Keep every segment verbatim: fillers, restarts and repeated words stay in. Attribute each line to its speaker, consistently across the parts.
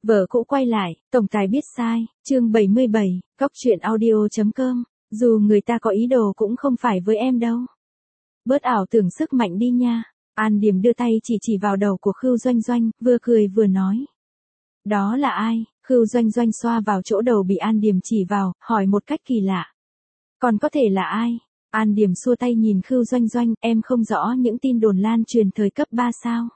Speaker 1: Vợ cũ quay lại, tổng tài biết sai, chương bảy mươi bảy, cóc truyện audio chấm com, dù người ta có ý đồ cũng không phải với em đâu. Bớt ảo tưởng sức mạnh đi nha. An Điềm đưa tay chỉ chỉ vào đầu của Khưu Doanh Doanh, vừa cười vừa nói. Đó là ai? Khưu Doanh Doanh xoa vào chỗ đầu bị An Điềm chỉ vào, hỏi một cách kỳ lạ. Còn có thể là ai? An Điềm xua tay nhìn Khưu Doanh Doanh, em không rõ những tin đồn lan truyền thời cấp ba sao?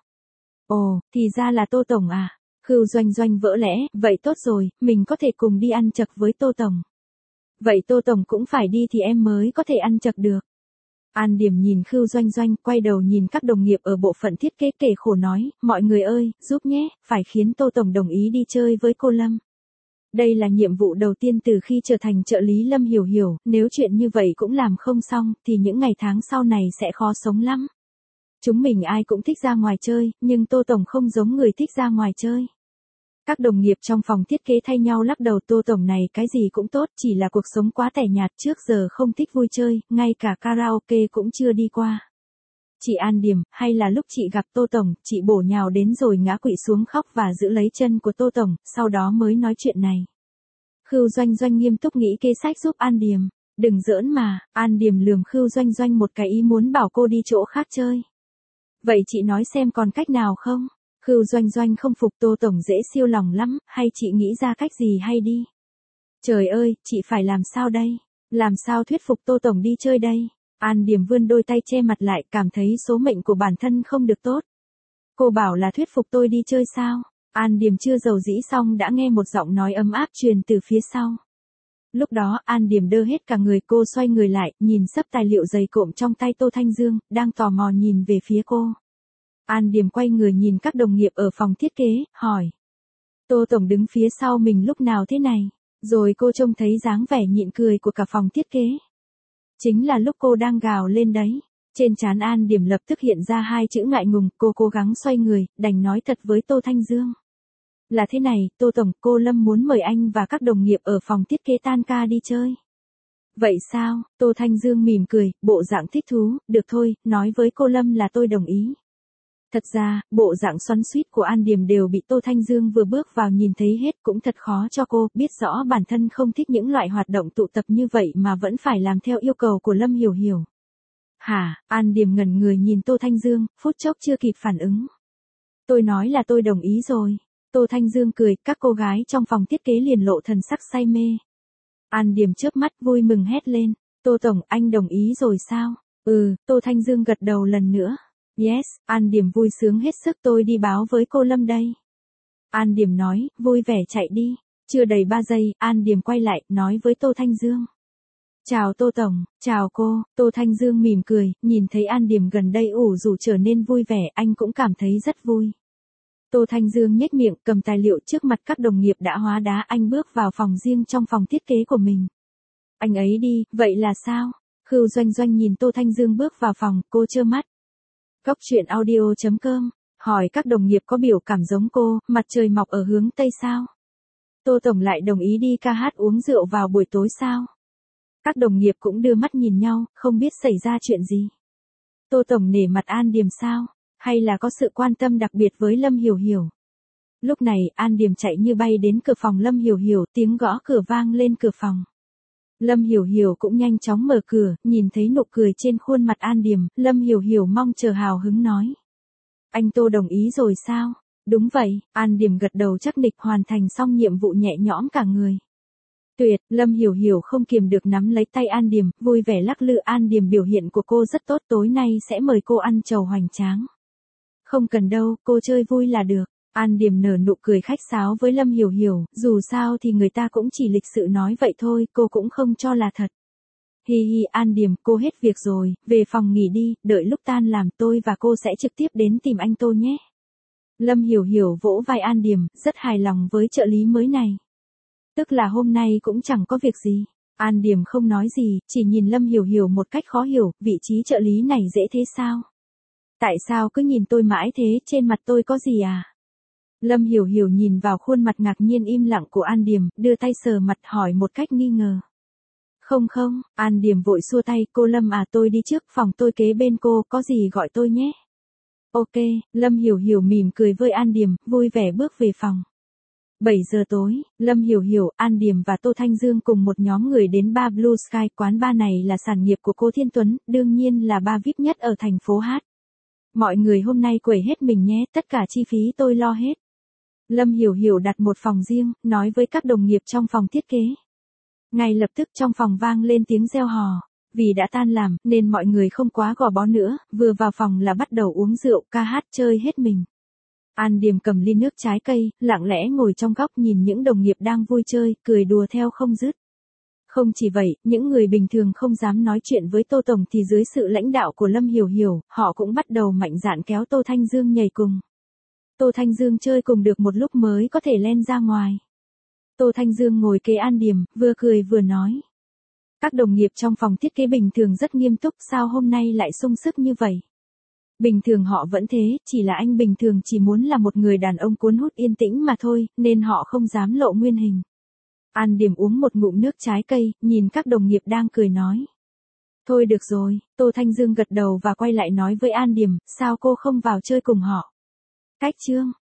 Speaker 1: Ồ, thì ra là Tô Tổng à? Khưu Doanh Doanh vỡ lẽ, vậy tốt rồi, mình có thể cùng đi ăn chật với Tô Tổng. Vậy Tô Tổng cũng phải đi thì em mới có thể ăn chật được. An Điềm nhìn Khưu Doanh Doanh, quay đầu nhìn các đồng nghiệp ở bộ phận thiết kế kể khổ nói, mọi người ơi, giúp nhé, phải khiến Tô Tổng đồng ý đi chơi với cô Lâm. Đây là nhiệm vụ đầu tiên từ khi trở thành trợ lý Lâm Hiểu Hiểu, nếu chuyện như vậy cũng làm không xong, thì những ngày tháng sau này sẽ khó sống lắm. Chúng mình ai cũng thích ra ngoài chơi, nhưng Tô Tổng không giống người thích ra ngoài chơi. Các đồng nghiệp trong phòng thiết kế thay nhau lắc đầu, Tô Tổng này cái gì cũng tốt, chỉ là cuộc sống quá tẻ nhạt, trước giờ không thích vui chơi, ngay cả karaoke cũng chưa đi qua. Chị An Điềm, hay là lúc chị gặp Tô Tổng, chị bổ nhào đến rồi ngã quỵ xuống khóc và giữ lấy chân của Tô Tổng, sau đó mới nói chuyện này. Khưu Doanh Doanh nghiêm túc nghĩ kế sách giúp An Điềm. Đừng giỡn mà. An Điềm lườm Khưu Doanh Doanh một cái, ý muốn bảo cô đi chỗ khác chơi. Vậy chị nói xem còn cách nào không? Khưu Doanh Doanh không phục, Tô Tổng dễ siêu lòng lắm, hay chị nghĩ ra cách gì hay đi? Trời ơi, chị phải làm sao đây? Làm sao thuyết phục Tô Tổng đi chơi đây? An Điềm vươn đôi tay che mặt lại, cảm thấy số mệnh của bản thân không được tốt. Cô bảo là thuyết phục tôi đi chơi sao? An Điềm chưa dầu dĩ xong đã nghe một giọng nói ấm áp truyền từ phía sau. Lúc đó An Điềm đơ hết cả người, cô xoay người lại, nhìn sấp tài liệu dày cộm trong tay Tô Thanh Dương, đang tò mò nhìn về phía cô. An Điềm quay người nhìn các đồng nghiệp ở phòng thiết kế, hỏi. Tô Tổng đứng phía sau mình lúc nào thế này? Rồi cô trông thấy dáng vẻ nhịn cười của cả phòng thiết kế. Chính là lúc cô đang gào lên đấy. Trên trán An Điềm lập tức hiện ra hai chữ ngại ngùng, cô cố gắng xoay người, đành nói thật với Tô Thanh Dương. Là thế này, Tô Tổng, cô Lâm muốn mời anh và các đồng nghiệp ở phòng thiết kế tan ca đi chơi. Vậy sao? Tô Thanh Dương mỉm cười, bộ dạng thích thú, được thôi, nói với cô Lâm là tôi đồng ý. Thật ra, bộ dạng xoắn xuýt của An Điềm đều bị Tô Thanh Dương vừa bước vào nhìn thấy hết, cũng thật khó cho cô, biết rõ bản thân không thích những loại hoạt động tụ tập như vậy mà vẫn phải làm theo yêu cầu của Lâm Hiểu Hiểu. Hả? An Điềm ngẩn người nhìn Tô Thanh Dương, phút chốc chưa kịp phản ứng. Tôi nói là tôi đồng ý rồi. Tô Thanh Dương cười, các cô gái trong phòng thiết kế liền lộ thần sắc say mê. An Điềm chớp mắt vui mừng hét lên, Tô Tổng, anh đồng ý rồi sao? Ừ, Tô Thanh Dương gật đầu lần nữa. Yes, An Điềm vui sướng hết sức, tôi đi báo với cô Lâm đây. An Điềm nói, vui vẻ chạy đi. Chưa đầy ba giây, An Điềm quay lại, nói với Tô Thanh Dương. Chào Tô Tổng, chào cô. Tô Thanh Dương mỉm cười, nhìn thấy An Điềm gần đây ủ rũ trở nên vui vẻ, anh cũng cảm thấy rất vui. Tô Thanh Dương nhếch miệng, cầm tài liệu trước mặt các đồng nghiệp đã hóa đá, anh bước vào phòng riêng trong phòng thiết kế của mình. Anh ấy đi, vậy là sao? Khưu Doanh Doanh nhìn Tô Thanh Dương bước vào phòng, cô trơ mắt. Cóc truyện audio chấm com, hỏi các đồng nghiệp có biểu cảm giống cô, mặt trời mọc ở hướng Tây sao? Tô Tổng lại đồng ý đi ca hát uống rượu vào buổi tối sao? Các đồng nghiệp cũng đưa mắt nhìn nhau, không biết xảy ra chuyện gì. Tô Tổng nể mặt An Điềm sao? Hay là có sự quan tâm đặc biệt với Lâm Hiểu Hiểu? Lúc này, An Điềm chạy như bay đến cửa phòng Lâm Hiểu Hiểu, tiếng gõ cửa vang lên cửa phòng. Lâm Hiểu Hiểu cũng nhanh chóng mở cửa, nhìn thấy nụ cười trên khuôn mặt An Điềm, Lâm Hiểu Hiểu mong chờ hào hứng nói. Anh Tô đồng ý rồi sao? Đúng vậy, An Điềm gật đầu chắc nịch, hoàn thành xong nhiệm vụ nhẹ nhõm cả người. Tuyệt, Lâm Hiểu Hiểu không kiềm được nắm lấy tay An Điềm, vui vẻ lắc lư. An Điềm, biểu hiện của cô rất tốt, tối nay sẽ mời cô ăn trầu hoành tráng. Không cần đâu, cô chơi vui là được. An Điềm nở nụ cười khách sáo với Lâm Hiểu Hiểu, dù sao thì người ta cũng chỉ lịch sự nói vậy thôi, cô cũng không cho là thật. Hi hi, An Điềm, cô hết việc rồi, về phòng nghỉ đi, đợi lúc tan làm tôi và cô sẽ trực tiếp đến tìm anh Tô nhé. Lâm Hiểu Hiểu vỗ vai An Điềm, rất hài lòng với trợ lý mới này. Tức là hôm nay cũng chẳng có việc gì. An Điềm không nói gì, chỉ nhìn Lâm Hiểu Hiểu một cách khó hiểu, vị trí trợ lý này dễ thế sao? Tại sao cứ nhìn tôi mãi thế, trên mặt tôi có gì à? Lâm Hiểu Hiểu nhìn vào khuôn mặt ngạc nhiên im lặng của An Điềm, đưa tay sờ mặt hỏi một cách nghi ngờ. Không không, An Điềm vội xua tay, cô Lâm à, tôi đi trước, phòng tôi kế bên cô, có gì gọi tôi nhé. Ok, Lâm Hiểu Hiểu mỉm cười với An Điềm, vui vẻ bước về phòng. bảy giờ tối, Lâm Hiểu Hiểu, An Điềm và Tô Thanh Dương cùng một nhóm người đến bar Blue Sky. Quán bar này là sản nghiệp của cô Thiên Tuấn, đương nhiên là bar vi ai pi nhất ở thành phố Hát. Mọi người hôm nay quẩy hết mình nhé, tất cả chi phí tôi lo hết. Lâm Hiểu Hiểu đặt một phòng riêng, nói với các đồng nghiệp trong phòng thiết kế. Ngay lập tức trong phòng vang lên tiếng reo hò. Vì đã tan làm, nên mọi người không quá gò bó nữa, vừa vào phòng là bắt đầu uống rượu, ca hát, chơi hết mình. An Điềm cầm ly nước trái cây, lặng lẽ ngồi trong góc nhìn những đồng nghiệp đang vui chơi, cười đùa theo không dứt. Không chỉ vậy, những người bình thường không dám nói chuyện với Tô Tổng thì dưới sự lãnh đạo của Lâm Hiểu Hiểu, họ cũng bắt đầu mạnh dạn kéo Tô Thanh Dương nhảy cùng. Tô Thanh Dương chơi cùng được một lúc mới có thể len ra ngoài. Tô Thanh Dương ngồi kế An Điềm, vừa cười vừa nói. Các đồng nghiệp trong phòng thiết kế bình thường rất nghiêm túc, sao hôm nay lại sung sức như vậy? Bình thường họ vẫn thế, chỉ là anh bình thường chỉ muốn là một người đàn ông cuốn hút yên tĩnh mà thôi, nên họ không dám lộ nguyên hình. An Điềm uống một ngụm nước trái cây, nhìn các đồng nghiệp đang cười nói. Thôi được rồi, Tô Thanh Dương gật đầu và quay lại nói với An Điềm, sao cô không vào chơi cùng họ? Cách chương.